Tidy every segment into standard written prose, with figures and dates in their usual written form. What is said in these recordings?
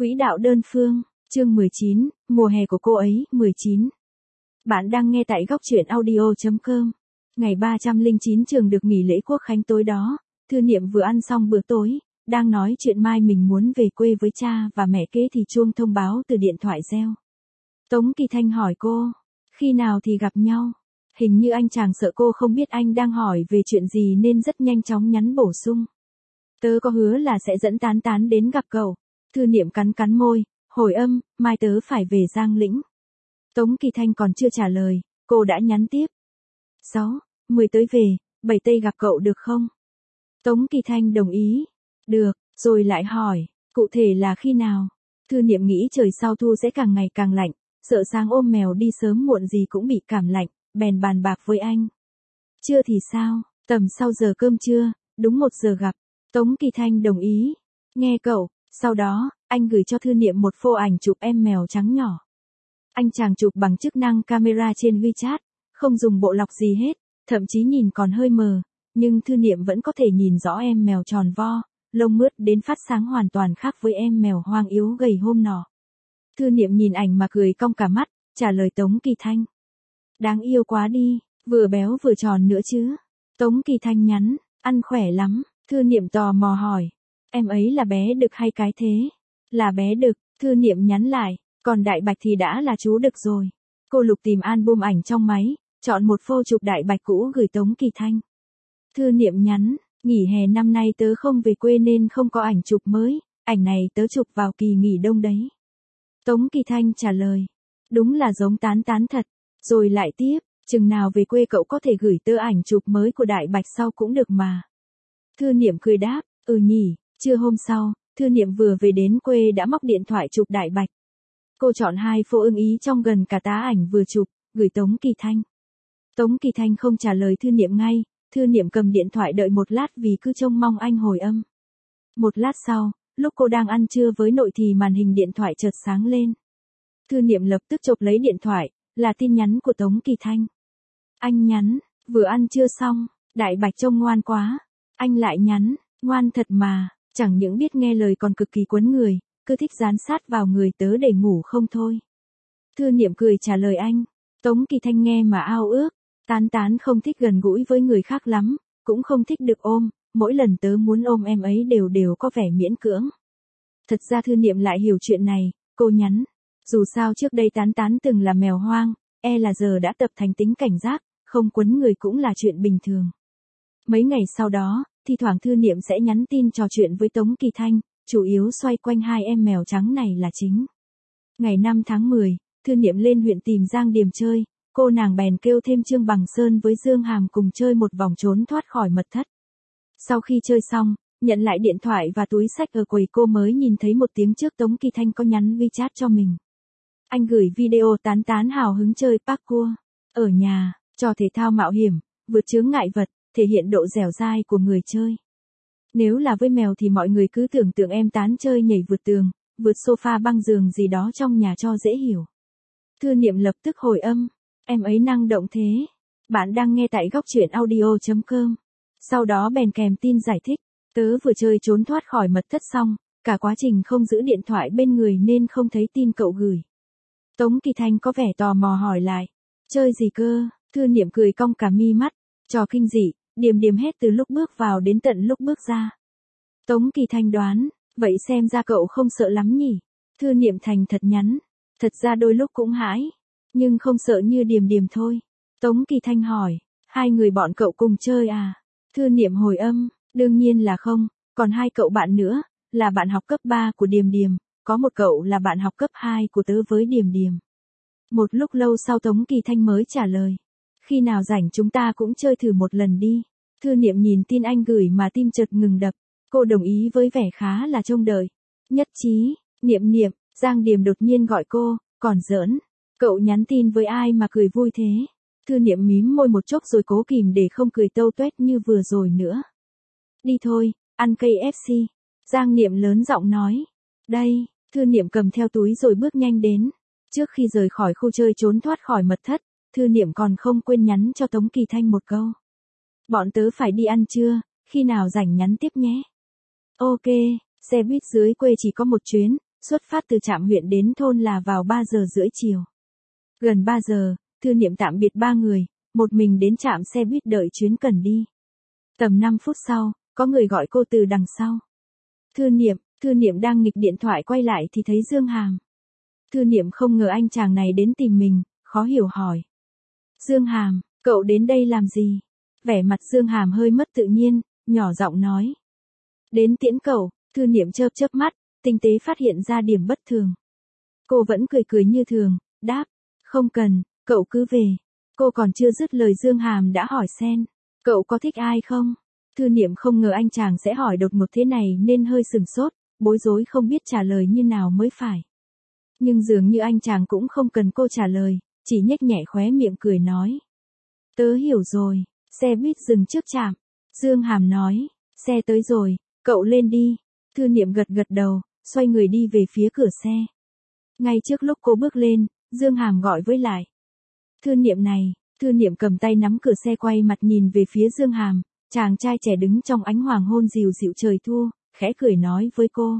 Quỹ đạo đơn phương, chương 19, mùa hè của cô ấy, 19. Bạn đang nghe tại góc truyện audio.com. Ngày 309 trường được nghỉ lễ Quốc khánh tối đó, Thư Niệm vừa ăn xong bữa tối, đang nói chuyện mai mình muốn về quê với cha và mẹ kế thì chuông thông báo từ điện thoại reo. Tống Kỳ Thanh hỏi cô, khi nào thì gặp nhau? Hình như anh chàng sợ cô không biết anh đang hỏi về chuyện gì nên rất nhanh chóng nhắn bổ sung. Tớ có hứa là sẽ dẫn Tán Tán đến gặp cậu. Thư Niệm cắn cắn môi, hồi âm, mai tớ phải về Giang Lĩnh. Tống Kỳ Thanh còn chưa trả lời, cô đã nhắn tiếp. 6, 10 tới về, 7 tây gặp cậu được không? Tống Kỳ Thanh đồng ý. Được, rồi lại hỏi, cụ thể là khi nào? Thư Niệm nghĩ trời sau thu sẽ càng ngày càng lạnh, sợ sáng ôm mèo đi sớm muộn gì cũng bị cảm lạnh, bèn bàn bạc với anh. Trưa thì sao? Tầm sau giờ cơm trưa, đúng 1 giờ gặp. Tống Kỳ Thanh đồng ý. Nghe cậu. Sau đó, anh gửi cho Thư Niệm một phô ảnh chụp em mèo trắng nhỏ. Anh chàng chụp bằng chức năng camera trên WeChat, không dùng bộ lọc gì hết, thậm chí nhìn còn hơi mờ, nhưng Thư Niệm vẫn có thể nhìn rõ em mèo tròn vo, lông mướt đến phát sáng hoàn toàn khác với em mèo hoang yếu gầy hôm nọ. Thư Niệm nhìn ảnh mà cười cong cả mắt, trả lời Tống Kỳ Thanh. Đáng yêu quá đi, vừa béo vừa tròn nữa chứ. Tống Kỳ Thanh nhắn, ăn khỏe lắm. Thư Niệm tò mò hỏi. Em ấy là bé đực hay cái thế? Là bé đực, Thư Niệm nhắn lại, còn Đại Bạch thì đã là chú đực rồi. Cô lục tìm album ảnh trong máy, chọn một phô chụp Đại Bạch cũ gửi Tống Kỳ Thanh. Thư Niệm nhắn, nghỉ hè năm nay tớ không về quê nên không có ảnh chụp mới, ảnh này tớ chụp vào kỳ nghỉ đông đấy. Tống Kỳ Thanh trả lời, đúng là giống Tán Tán thật, rồi lại tiếp, chừng nào về quê cậu có thể gửi tớ ảnh chụp mới của Đại Bạch sau cũng được mà. Thư Niệm cười đáp, nhỉ. Trưa hôm sau, Thư Niệm vừa về đến quê đã móc điện thoại chụp Đại Bạch. Cô chọn 2 phô ưng ý trong gần cả tá ảnh vừa chụp, gửi Tống Kỳ Thanh. Tống Kỳ Thanh không trả lời Thư Niệm ngay, Thư Niệm cầm điện thoại đợi một lát vì cứ trông mong anh hồi âm. Một lát sau, lúc cô đang ăn trưa với nội thì màn hình điện thoại chợt sáng lên. Thư Niệm lập tức chộp lấy điện thoại, là tin nhắn của Tống Kỳ Thanh. Anh nhắn, vừa ăn trưa xong, Đại Bạch trông ngoan quá. Anh lại nhắn, ngoan thật mà. Chẳng những biết nghe lời còn cực kỳ quấn người, cứ thích dán sát vào người tớ để ngủ không thôi. Thư Niệm cười trả lời anh. Tống Kỳ Thanh nghe mà ao ước. Tán Tán không thích gần gũi với người khác lắm, cũng không thích được ôm, mỗi lần tớ muốn ôm em ấy đều có vẻ miễn cưỡng. Thật ra Thư Niệm lại hiểu chuyện này, cô nhắn. Dù sao trước đây Tán Tán từng là mèo hoang, là giờ đã tập thành tính cảnh giác, không quấn người cũng là chuyện bình thường. Mấy ngày sau đó, thi thoảng Thư Niệm sẽ nhắn tin trò chuyện với Tống Kỳ Thanh, chủ yếu xoay quanh 2 em mèo trắng này là chính. Ngày 5 tháng 10, Thư Niệm lên huyện tìm Giang Điềm chơi, cô nàng bèn kêu thêm Trương Bằng Sơn với Dương Hàm cùng chơi một vòng trốn thoát khỏi mật thất. Sau khi chơi xong, nhận lại điện thoại và túi xách ở quầy cô mới nhìn thấy một tiếng trước Tống Kỳ Thanh có nhắn WeChat cho mình. Anh gửi video Tán Tán hào hứng chơi parkour ở nhà, trò thể thao mạo hiểm, vượt chướng ngại vật, thể hiện độ dẻo dai của người chơi. Nếu là với mèo thì mọi người cứ tưởng tượng em Tán chơi nhảy vượt tường, vượt sofa băng giường gì đó trong nhà cho dễ hiểu. Thư Niệm lập tức hồi âm, em ấy năng động thế. Bạn đang nghe tại góc truyện audio.com. Sau đó bèn kèm tin giải thích, tớ vừa chơi trốn thoát khỏi mật thất xong, cả quá trình không giữ điện thoại bên người nên không thấy tin cậu gửi. Tống Kỳ Thanh có vẻ tò mò hỏi lại, chơi gì cơ? Thư Niệm cười cong cả mi mắt, trò kinh dị. Điềm hết từ lúc bước vào đến tận lúc bước ra. Tống Kỳ Thanh đoán, vậy xem ra cậu không sợ lắm nhỉ? Thư Niệm thành thật nhắn, thật ra đôi lúc cũng hãi, nhưng không sợ như Điềm thôi. Tống Kỳ Thanh hỏi, 2 người bọn cậu cùng chơi à? Thư Niệm hồi âm, đương nhiên là không, còn 2 cậu bạn nữa, là bạn học cấp 3 của Điềm, có một cậu là bạn học cấp 2 của tớ với Điềm. Một lúc lâu sau Tống Kỳ Thanh mới trả lời. Khi nào rảnh chúng ta cũng chơi thử một lần đi. Thư Niệm nhìn tin anh gửi mà tim chợt ngừng đập. Cô đồng ý với vẻ khá là trông đợi. Nhất trí, Niệm, Giang Điềm đột nhiên gọi cô, còn giỡn. Cậu nhắn tin với ai mà cười vui thế? Thư Niệm mím môi một chốc rồi cố kìm để không cười tâu tuét như vừa rồi nữa. Đi thôi, ăn KFC. Giang Niệm lớn giọng nói. Đây, Thư Niệm cầm theo túi rồi bước nhanh đến. Trước khi rời khỏi khu chơi trốn thoát khỏi mật thất, Thư Niệm còn không quên nhắn cho Tống Kỳ Thanh một câu. Bọn tớ phải đi ăn trưa, khi nào rảnh nhắn tiếp nhé. Ok, xe buýt dưới quê chỉ có một chuyến, Xuất phát từ trạm huyện đến thôn là vào 3 giờ rưỡi chiều. Gần 3 giờ, Thư Niệm tạm biệt ba người, một mình đến trạm xe buýt đợi chuyến cần đi. Tầm 5 phút sau, có người gọi cô từ đằng sau. Thư Niệm đang nghịch điện thoại quay lại thì thấy Dương Hàm. Thư Niệm không ngờ anh chàng này đến tìm mình, khó hiểu hỏi. Dương Hàm, cậu đến đây làm gì? Vẻ mặt Dương Hàm hơi mất tự nhiên, nhỏ giọng nói. Đến tiễn cậu. Thư Niệm chớp chớp mắt, tinh tế phát hiện ra điểm bất thường. Cô vẫn cười cười như thường, đáp. Không cần, cậu cứ về. Cô còn chưa dứt lời Dương Hàm đã hỏi xen. Cậu có thích ai không? Thư Niệm không ngờ anh chàng sẽ hỏi đột ngột thế này nên hơi sừng sốt, bối rối không biết trả lời như nào mới phải. Nhưng dường như anh chàng cũng không cần cô trả lời, chỉ nhếch nhẹ khóe miệng cười nói. Tớ hiểu rồi, xe buýt dừng trước trạm. Dương Hàm nói, xe tới rồi, cậu lên đi. Thư Niệm gật gật đầu, xoay người đi về phía cửa xe. Ngay trước lúc cô bước lên, Dương Hàm gọi với lại. Thư Niệm này, Thư Niệm cầm tay nắm cửa xe quay mặt nhìn về phía Dương Hàm, chàng trai trẻ đứng trong ánh hoàng hôn dịu dịu trời thu, khẽ cười nói với cô.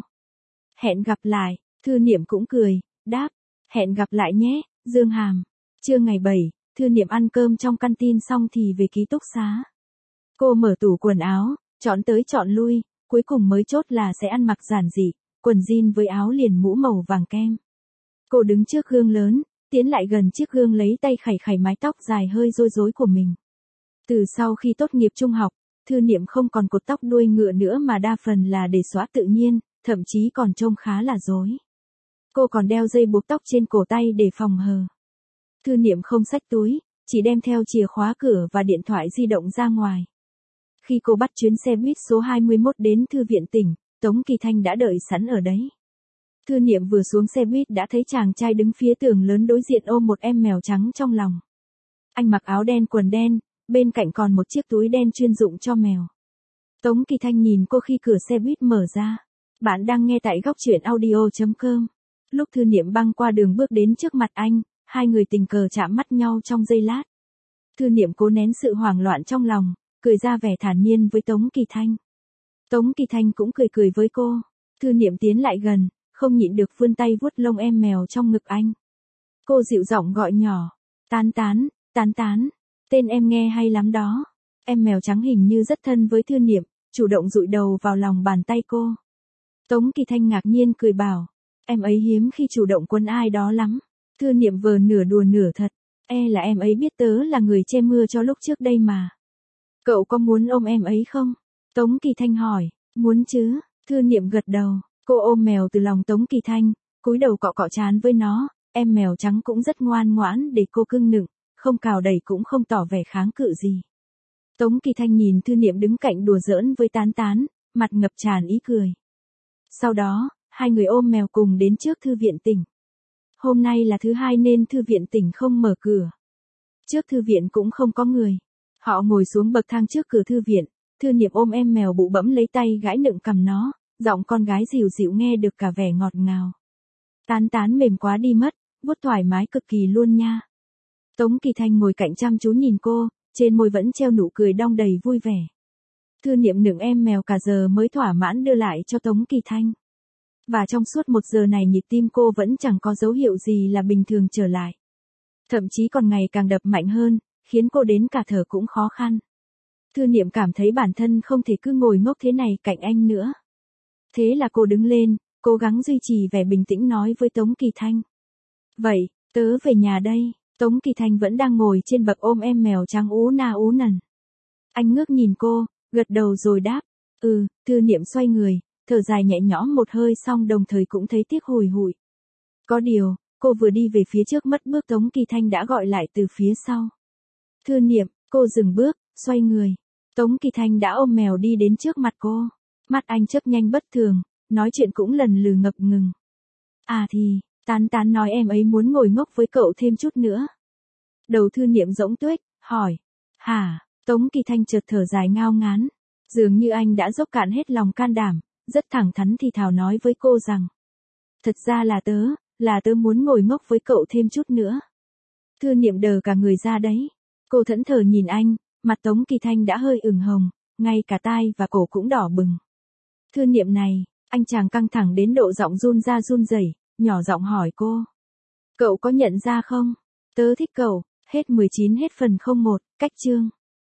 Hẹn gặp lại, Thư Niệm cũng cười, đáp, hẹn gặp lại nhé, Dương Hàm. Trưa ngày 7, Thư Niệm ăn cơm trong căn tin xong thì về ký túc xá. Cô mở tủ quần áo, chọn tới chọn lui, cuối cùng mới chốt là sẽ ăn mặc giản dị, quần jean với áo liền mũ màu vàng kem. Cô đứng trước gương lớn, tiến lại gần chiếc gương lấy tay khẩy khẩy mái tóc dài hơi rối rối của mình. Từ sau khi tốt nghiệp trung học, Thư Niệm không còn cột tóc đuôi ngựa nữa mà đa phần là để xõa tự nhiên, thậm chí còn trông khá là rối. Cô còn đeo dây buộc tóc trên cổ tay để phòng hờ. Thư Niệm không xách túi, chỉ đem theo chìa khóa cửa và điện thoại di động ra ngoài. Khi cô bắt chuyến xe buýt số 21 đến Thư viện tỉnh, Tống Kỳ Thanh đã đợi sẵn ở đấy. Thư Niệm vừa xuống xe buýt đã thấy chàng trai đứng phía tường lớn đối diện ôm một em mèo trắng trong lòng. Anh mặc áo đen quần đen, bên cạnh còn một chiếc túi đen chuyên dụng cho mèo. Tống Kỳ Thanh nhìn cô khi cửa xe buýt mở ra. Bạn đang nghe tại góc truyện audio.com. Lúc Thư Niệm băng qua đường bước đến trước mặt anh, hai người tình cờ chạm mắt nhau trong giây lát. Thư Niệm cố nén sự hoảng loạn trong lòng, cười ra vẻ thản nhiên với Tống Kỳ Thanh. Tống Kỳ Thanh cũng cười cười với cô. Thư Niệm tiến lại gần, không nhịn được vươn tay vuốt lông em mèo trong ngực anh. Cô dịu giọng gọi nhỏ. Tán tán, tán tán. Tên em nghe hay lắm đó. Em mèo trắng hình như rất thân với Thư Niệm, chủ động dụi đầu vào lòng bàn tay cô. Tống Kỳ Thanh ngạc nhiên cười bảo. Em ấy hiếm khi chủ động quấn ai đó lắm. Thư Niệm vờ nửa đùa nửa thật. Là em ấy biết tớ là người che mưa cho lúc trước đây mà. Cậu có muốn ôm em ấy không? Tống Kỳ Thanh hỏi. Muốn chứ. Thư Niệm gật đầu. Cô ôm mèo từ lòng Tống Kỳ Thanh, cúi đầu cọ cọ trán với nó. Em mèo trắng cũng rất ngoan ngoãn để cô cưng nựng, không cào đẩy cũng không tỏ vẻ kháng cự gì. Tống Kỳ Thanh nhìn Thư Niệm đứng cạnh đùa giỡn với Tán Tán, mặt ngập tràn ý cười. Sau đó, hai người ôm mèo cùng đến trước Thư viện tỉnh. Hôm nay là thứ hai nên Thư viện tỉnh không mở cửa. Trước thư viện cũng không có người. Họ ngồi xuống bậc thang trước cửa thư viện, Thư Niệm ôm em mèo bụ bẫm lấy tay gãi nựng cằm nó, giọng con gái dịu dịu nghe được cả vẻ ngọt ngào. Tán Tán mềm quá đi mất, vuốt thoải mái cực kỳ luôn nha. Tống Kỳ Thanh ngồi cạnh chăm chú nhìn cô, trên môi vẫn treo nụ cười đong đầy vui vẻ. Thư Niệm nựng em mèo cả giờ mới thỏa mãn đưa lại cho Tống Kỳ Thanh. Và trong suốt một giờ này nhịp tim cô vẫn chẳng có dấu hiệu gì là bình thường trở lại. Thậm chí còn ngày càng đập mạnh hơn, khiến cô đến cả thở cũng khó khăn. Thư Niệm cảm thấy bản thân không thể cứ ngồi ngốc thế này cạnh anh nữa. Thế là cô đứng lên, cố gắng duy trì vẻ bình tĩnh nói với Tống Kỳ Thanh. Vậy, tớ về nhà đây. Tống Kỳ Thanh vẫn đang ngồi trên bậc ôm em mèo trắng ú na ú nần. Anh ngước nhìn cô, gật đầu rồi đáp. Thư Niệm xoay người, thở dài nhẹ nhõm một hơi xong đồng thời cũng thấy tiếc hùi hụi. Có điều, cô vừa đi về phía trước mất bước Tống Kỳ Thanh đã gọi lại từ phía sau. Thư Niệm, cô dừng bước, xoay người. Tống Kỳ Thanh đã ôm mèo đi đến trước mặt cô. Mắt anh chớp nhanh bất thường, nói chuyện cũng lần lừ ngập ngừng. À thì, Tán Tán nói em ấy muốn ngồi ngốc với cậu thêm chút nữa. Đầu Thư Niệm rỗng tuếch, hỏi. Hả? Tống Kỳ Thanh chợt thở dài ngao ngán. Dường như anh đã dốc cạn hết lòng can đảm, rất thẳng thắn thì thào nói với cô rằng. Thật ra là tớ muốn ngồi ngốc với cậu thêm chút nữa. Thư Niệm đờ cả người ra đấy. Cô thẫn thờ nhìn anh, mặt Tống Kỳ Thanh đã hơi ửng hồng, ngay cả tai và cổ cũng đỏ bừng. Thư Niệm này, Anh chàng căng thẳng đến độ giọng run ra run rẩy, nhỏ giọng hỏi cô. Cậu có nhận ra không? Tớ thích cậu. Hết 19 hết phần 01, cách chương.